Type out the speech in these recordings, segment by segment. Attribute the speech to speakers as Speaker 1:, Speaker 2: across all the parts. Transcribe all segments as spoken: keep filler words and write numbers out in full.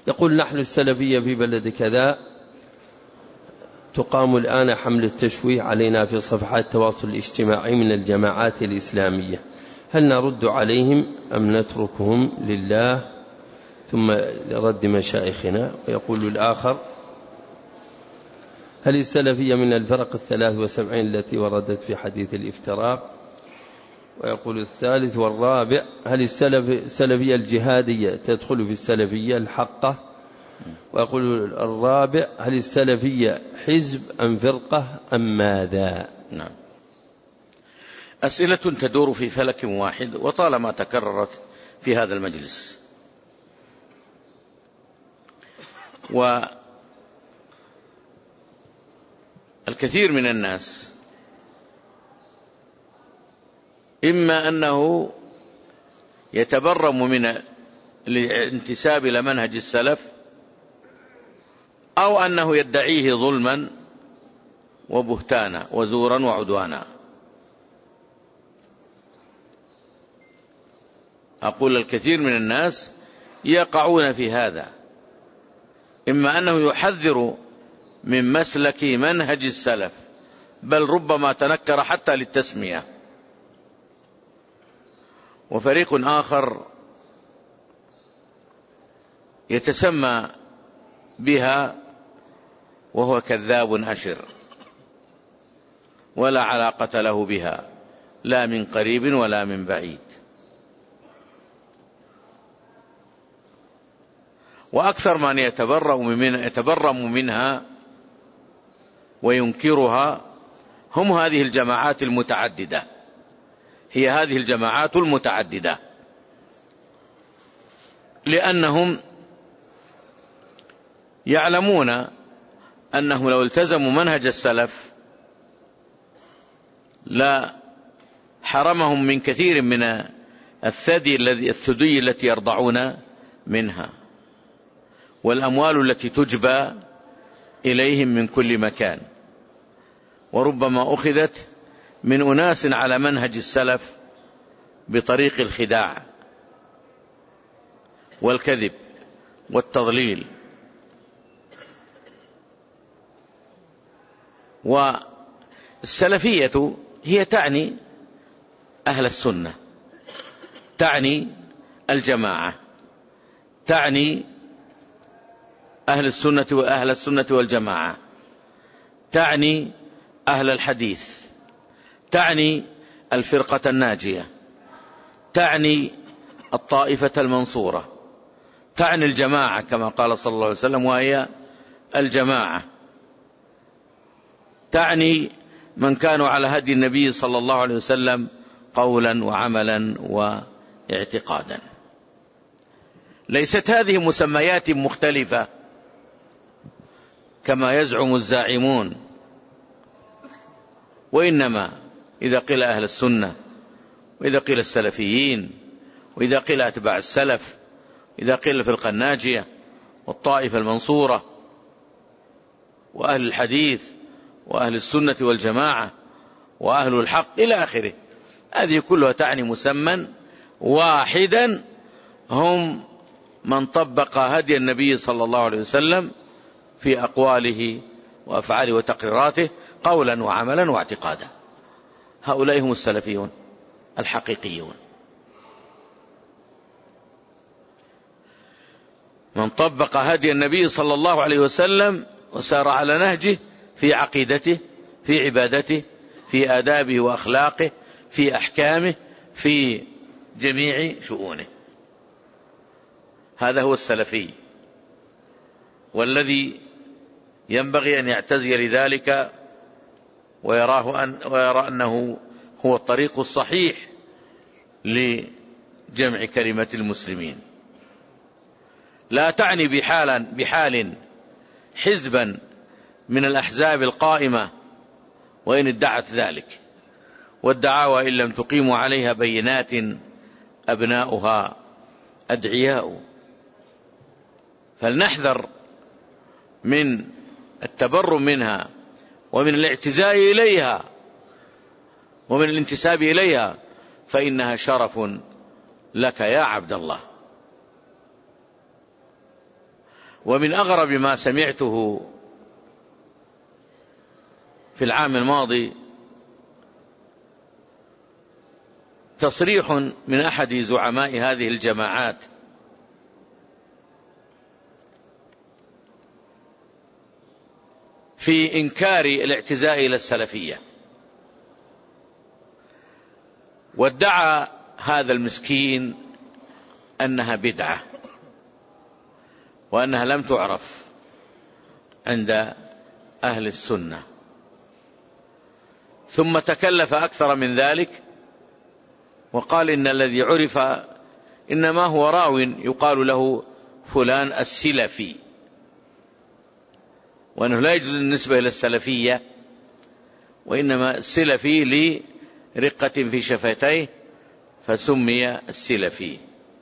Speaker 1: يقول: نحن السلفية في بلد كذا تقام الآن حملة تشويه علينا في صفحات التواصل الاجتماعي من الجماعات الإسلامية، هل نرد عليهم أم نتركهم لله ثم لرد مشايخنا؟ ويقول الآخر: هل السلفية من الفرق الثلاث وسبعين التي وردت في حديث الافتراق؟ ويقول الثالث والرابع: هل السلفية الجهادية تدخل في السلفية الحقة؟ ويقول الرابع: هل السلفية حزب أم فرقة أم ماذا؟
Speaker 2: نعم. أسئلة تدور في فلك واحد وطالما تكررت في هذا المجلس. والكثير من الناس إما أنه يتبرم من الانتساب إلى منهج السلف، أو أنه يدعيه ظلما وبهتانا وزورا وعدوانا. أقول الكثير من الناس يقعون في هذا، إما أنه يحذر من مسلك منهج السلف، بل ربما تنكر حتى للتسمية، وفريق آخر يتسمى بها وهو كذاب أشر ولا علاقة له بها لا من قريب ولا من بعيد. وأكثر من يتبرم منها, يتبرم منها وينكرها هم هذه الجماعات المتعددة، هي هذه الجماعات المتعددة، لأنهم يعلمون أنهم لو التزموا منهج السلف لا حرمهم من كثير من الثدي الثدي التي يرضعون منها والأموال التي تجبى إليهم من كل مكان، وربما أخذت من أناس على منهج السلف بطريق الخداع والكذب والتضليل. والسلفية هي تعني أهل السنة، تعني الجماعة، تعني أهل السنة وأهل السنة والجماعة، تعني أهل الحديث، تعني الفرقة الناجية، تعني الطائفة المنصورة، تعني الجماعة كما قال صلى الله عليه وسلم وهي الجماعة، تعني من كانوا على هدي النبي صلى الله عليه وسلم قولا وعملا واعتقادا. ليست هذه مسميات مختلفة كما يزعم الزاعمون، وإنما إذا قيل أهل السنة، وإذا قيل السلفيين، وإذا قيل أتباع السلف، إذا قيل الفرقة الناجية والطائفة المنصورة وأهل الحديث وأهل السنة والجماعة وأهل الحق إلى آخره، هذه كلها تعني مسمى واحدا، هم من طبق هدي النبي صلى الله عليه وسلم في أقواله وأفعاله وتقريراته قولا وعملا واعتقادا. هؤلاء هم السلفيون الحقيقيون، من طبق هدي النبي صلى الله عليه وسلم وسار على نهجه في عقيدته، في عبادته، في آدابه وأخلاقه، في أحكامه، في جميع شؤونه. هذا هو السلفي، والذي ينبغي أن يعتزي لذلك ويراه أن ويرى أنه هو الطريق الصحيح لجمع كلمة المسلمين. لا تعني بحال بحال حزبا من الأحزاب القائمة وإن ادعت ذلك، والدعاوى إن لم تقيموا عليها بينات أبناؤها أدعياء. فلنحذر من التبرم منها ومن الاعتزاء إليها ومن الانتساب إليها، فإنها شرف لك يا عبد الله. ومن أغرب ما سمعته في العام الماضي تصريح من أحد زعماء هذه الجماعات في إنكار الاعتزاء إلى السلفية، وادعى هذا المسكين أنها بدعة وأنها لم تعرف عند أهل السنة، ثم تكلف أكثر من ذلك وقال إن الذي عرف إنما هو راو يقال له فلان السلفي، وأنه لا يجوز النسبة إلى السلفية، وإنما السلفي لرقة في شفتيه فسمي السلفي.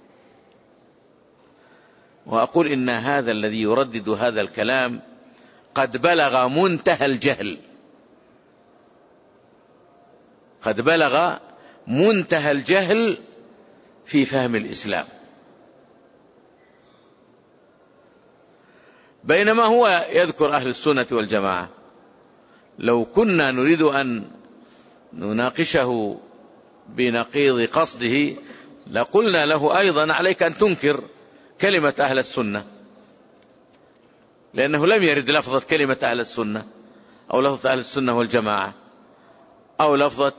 Speaker 2: وأقول إن هذا الذي يردد هذا الكلام قد بلغ منتهى الجهل، قد بلغ منتهى الجهل في فهم الإسلام، بينما هو يذكر أهل السنة والجماعة. لو كنا نريد أن نناقشه بنقيض قصده لقلنا له أيضا عليك أن تنكر كلمة أهل السنة، لأنه لم يرد لفظة كلمة أهل السنة أو لفظة أهل السنة والجماعة أو لفظة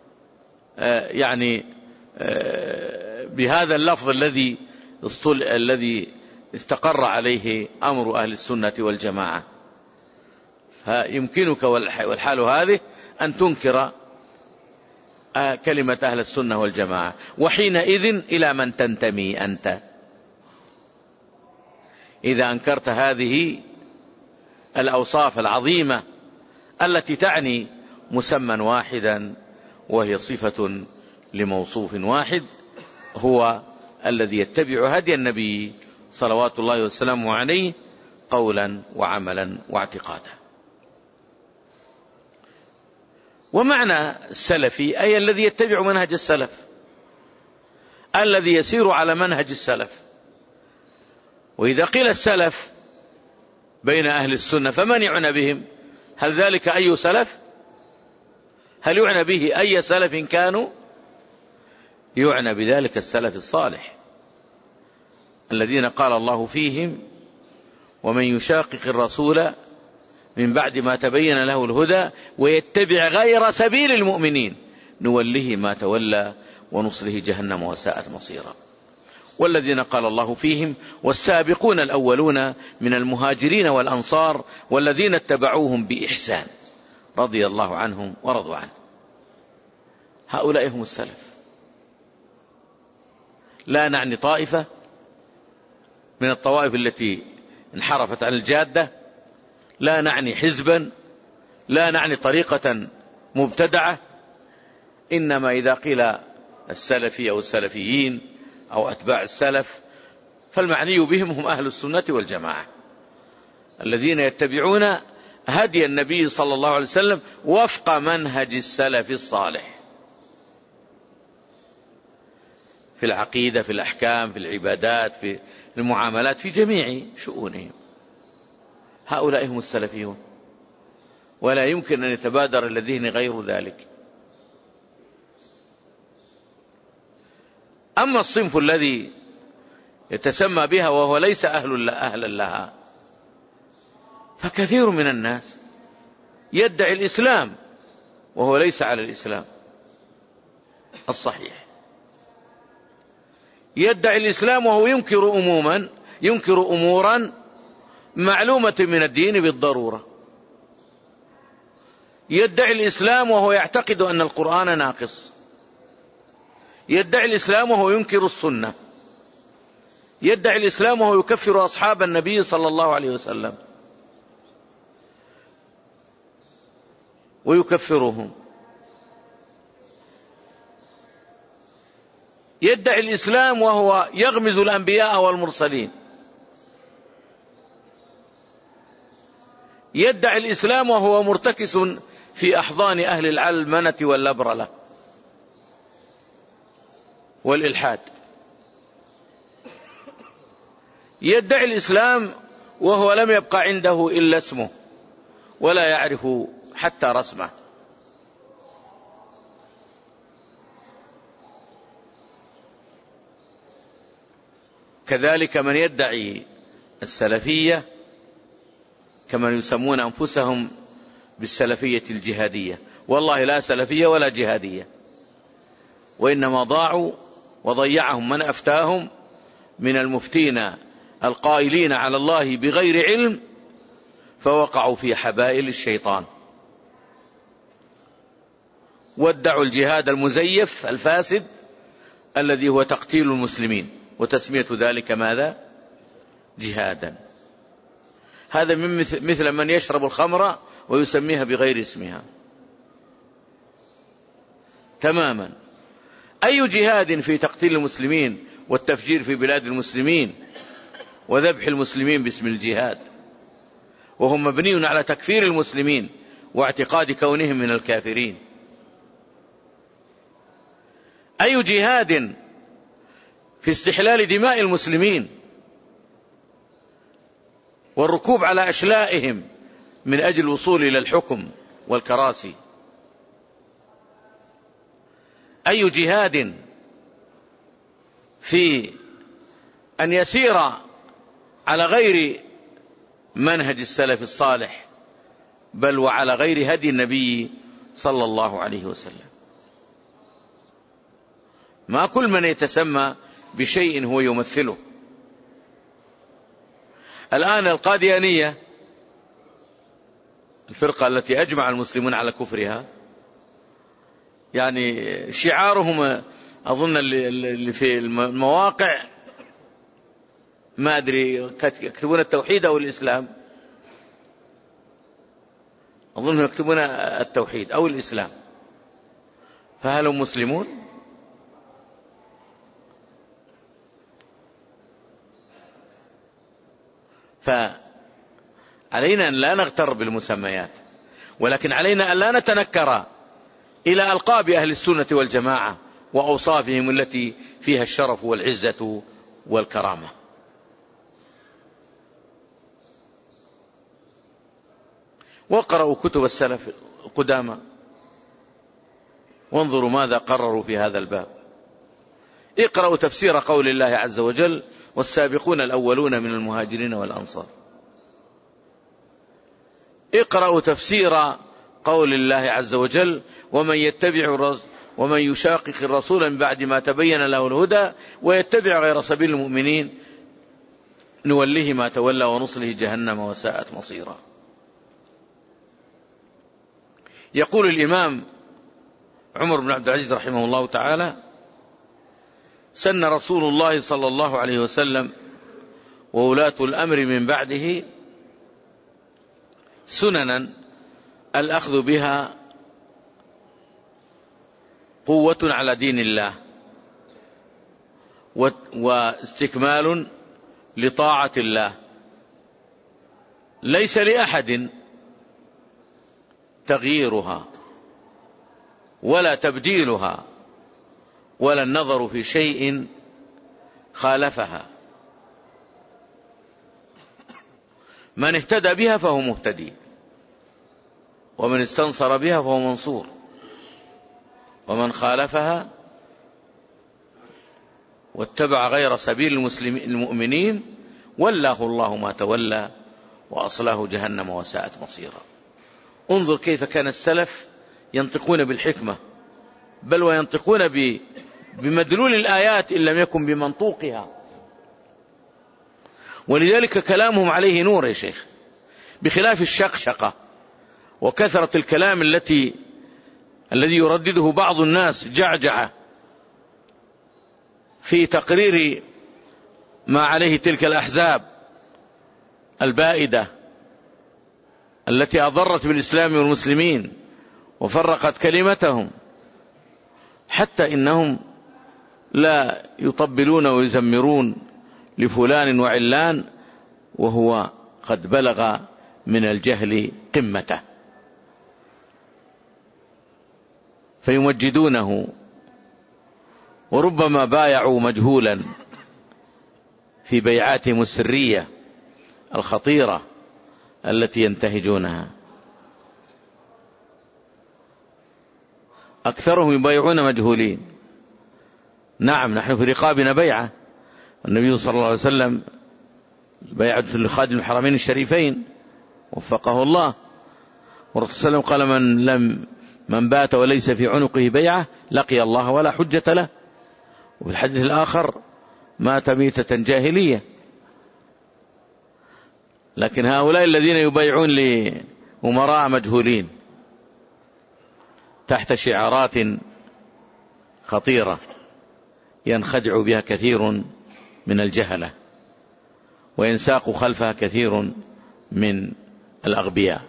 Speaker 2: يعني بهذا اللفظ الذي الذي استقر عليه أمر أهل السنة والجماعة. فيمكنك والحال هذه أن تنكر كلمة أهل السنة والجماعة، وحينئذ إلى من تنتمي أنت إذا أنكرت هذه الأوصاف العظيمة التي تعني مسمى واحدا وهي صفة لموصوف واحد هو الذي يتبع هدي النبي صلوات الله وسلامه عليه قولا وعملا واعتقادا. ومعنى السلفي أي الذي يتبع منهج السلف، الذي يسير على منهج السلف. وإذا قيل السلف بين أهل السنة فمن يعنى بهم؟ هل ذلك أي سلف؟ هل يعنى به أي سلف كانوا؟ يعنى بذلك السلف الصالح الذين قال الله فيهم: ومن يشاقق الرسول من بعد ما تبين له الهدى ويتبع غير سبيل المؤمنين نوله ما تولى ونصله جهنم وساءت مصيرا. والذين قال الله فيهم: والسابقون الأولون من المهاجرين والأنصار والذين اتبعوهم بإحسان رضي الله عنهم ورضوا عنه. هؤلاء هم السلف. لا نعني طائفة من الطوائف التي انحرفت عن الجادة، لا نعني حزبا، لا نعني طريقة مبتدعة، إنما إذا قيل السلفي أو السلفيين أو أتباع السلف فالمعني بهم هم أهل السنة والجماعة الذين يتبعون هدي النبي صلى الله عليه وسلم وفق منهج السلف الصالح في العقيدة، في الأحكام، في العبادات، في المعاملات، في جميع شؤونهم. هؤلاء هم السلفيون، ولا يمكن أن يتبادر إلى الذهن غير ذلك. أما الصنف الذي يتسمى بها وهو ليس أهل أهلا لها فكثير من الناس يدعي الإسلام وهو ليس على الإسلام الصحيح، يدعي الإسلام وهو ينكر أموما ينكر أمورا معلومة من الدين بالضرورة، يدعي الإسلام وهو يعتقد أن القرآن ناقص، يدعي الإسلام وهو ينكر السنة، يدعي الإسلام وهو يكفر أصحاب النبي صلى الله عليه وسلم ويكفرهم، يدعي الإسلام وهو يغمز الأنبياء والمرسلين، يدعي الإسلام وهو مرتكس في أحضان أهل العلمنة واللبرلة والإلحاد، يدعي الإسلام وهو لم يبقى عنده إلا اسمه ولا يعرف حتى رسمه. كذلك من يدعي السلفية كما يسمون أنفسهم بالسلفية الجهادية، والله لا سلفية ولا جهادية، وإنما ضاعوا وضيعهم من أفتاهم من المفتين القائلين على الله بغير علم، فوقعوا في حبائل الشيطان وادعوا الجهاد المزيف الفاسد الذي هو تقتيل المسلمين وتسمية ذلك ماذا؟ جهادا. هذا من مثل من يشرب الخمر ويسميها بغير اسمها تماما. أي جهاد في تقتيل المسلمين والتفجير في بلاد المسلمين وذبح المسلمين باسم الجهاد، وهم مبني على تكفير المسلمين واعتقاد كونهم من الكافرين. أي جهاد في استحلال دماء المسلمين والركوب على أشلائهم من أجل الوصول إلى الحكم والكراسي. أي جهاد في أن يسير على غير منهج السلف الصالح بل وعلى غير هدي النبي صلى الله عليه وسلم. ما كل من يتسمى بشيء هو يمثله. الآن القاديانية الفرقة التي أجمع المسلمون على كفرها، يعني شعارهم أظن اللي في المواقع ما أدري يكتبون التوحيد أو الإسلام، أظن يكتبون التوحيد أو الإسلام، فهل هم مسلمون؟ فعلينا أن لا نغتر بالمسميات، ولكن علينا أن لا نتنكر إلى ألقاب أهل السنة والجماعة وأوصافهم التي فيها الشرف والعزة والكرامة. واقرأوا كتب السلف القدامى وانظروا ماذا قرروا في هذا الباب. اقرأوا تفسير قول الله عز وجل والسابقون الأولون من المهاجرين والأنصار. اقرأوا تفسير قول الله عز وجل ومن يتبع ومن يشاقق الرسول من بعد ما تبين له الهدى ويتبع غير سبيل المؤمنين نوله ما تولى ونصله جهنم وساءت مصيرا. يقول الإمام عمر بن عبد العزيز رحمه الله تعالى: سن رسول الله صلى الله عليه وسلم وولاة الأمر من بعده سننا الأخذ بها قوة على دين الله واستكمال لطاعة الله، ليس لأحد تغييرها ولا تبديلها ولا النظر في شيء خالفها. من اهتدى بها فهو مهتدي، ومن استنصر بها فهو منصور، ومن خالفها واتبع غير سبيل المسلمين المؤمنين ولاه الله ما تولى وأصلاه جهنم وساءت مصيرا. انظر كيف كان السلف ينطقون بالحكمة، بل وينطقون بمدلول الآيات إن لم يكن بمنطوقها، ولذلك كلامهم عليه نور يا شيخ، بخلاف الشقشقة وكثرة الكلام التي الذي يردده بعض الناس جعجعة في تقرير ما عليه تلك الأحزاب البائدة التي أضرت بالإسلام والمسلمين وفرقت كلمتهم، حتى إنهم لا يطبلون ويزمرون لفلان وعلان وهو قد بلغ من الجهل قمته، فيمجدونه، وربما بايعوا مجهولا في بيعاتهم السرية الخطيرة التي ينتهجونها. أكثرهم يبايعون مجهولين. نعم، نحن في رقابنا بيعة، النبي صلى الله عليه وسلم بيعة لخادم الحرمين الشريفين وفقه الله، والرسول صلى الله عليه وسلم قال من لم من بات وليس في عنقه بيعة لقي الله ولا حجة له. وفي الحديث الآخر مات ميتة جاهلية. لكن هؤلاء الذين يبايعون لأمراء مجهولين تحت شعارات خطيرة ينخدع بها كثير من الجهلة وينساق خلفها كثير من الأغبياء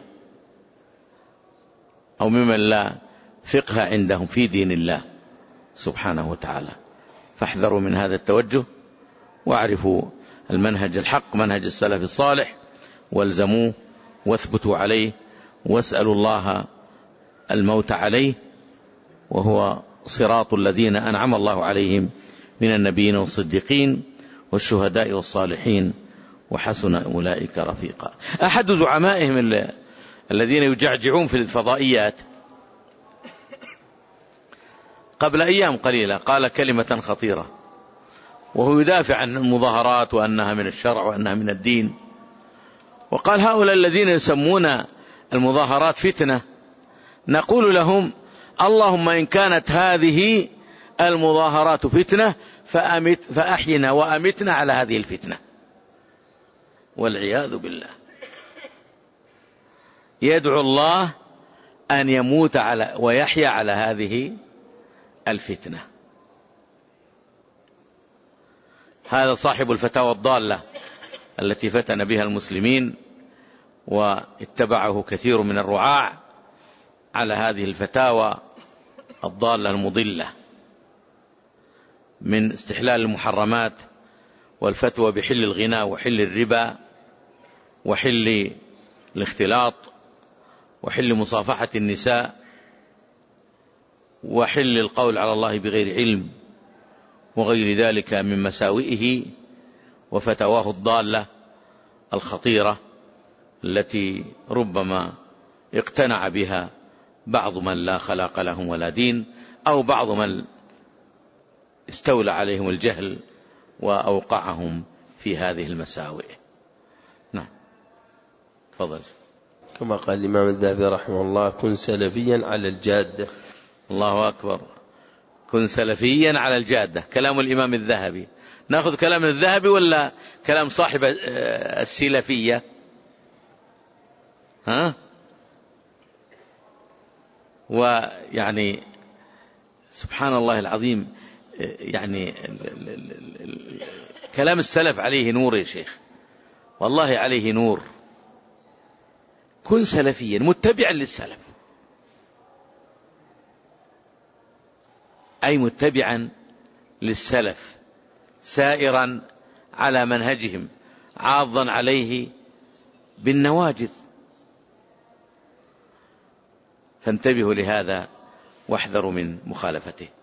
Speaker 2: أو ممن لا فقه عندهم في دين الله سبحانه وتعالى. فاحذروا من هذا التوجه واعرفوا المنهج الحق، منهج السلف الصالح، والزموه واثبتوا عليه واسألوا الله الموت عليه، وهو صراط الذين أنعم الله عليهم من النبيين والصديقين والشهداء والصالحين وحسن أولئك رفيقا. أحد زعمائهم الذين يجعجعون في الفضائيات قبل أيام قليلة قال كلمة خطيرة وهو يدافع عن المظاهرات وأنها من الشرع وأنها من الدين، وقال هؤلاء الذين يسمون المظاهرات فتنة نقول لهم اللهم إن كانت هذه المظاهرات فتنة فأمت فأحينا وأمتنا على هذه الفتنة، والعياذ بالله. يدعو الله أن يموت على ويحيا على هذه الفتنة. هذا صاحب الفتاوى الضالة التي فتن بها المسلمين واتبعه كثير من الرعاع على هذه الفتاوى الضالة المضلة من استحلال المحرمات والفتوى بحل الغناء وحل الربا وحل الاختلاط وحل مصافحة النساء وحل القول على الله بغير علم وغير ذلك من مساوئه وفتواه الضالة الخطيرة التي ربما اقتنع بها بعض من لا خلاق لهم ولا دين، أو بعض من استولى عليهم الجهل وأوقعهم في هذه المساوئ. نعم، تفضل.
Speaker 1: كما قال الإمام الذهبي رحمه الله كن سلفيا على الجادة.
Speaker 2: الله أكبر، كن سلفيا على الجادة، كلام الإمام الذهبي. نأخذ كلام الذهبي ولا كلام صاحب السلفية؟ ها؟ ويعني سبحان الله العظيم، يعني كلام السلف عليه نور يا شيخ، والله عليه نور. كن سلفيا متبعا للسلف، أي متبعا للسلف سائرا على منهجهم عاضا عليه بالنواجذ. فانتبهوا لهذا واحذروا من مخالفته.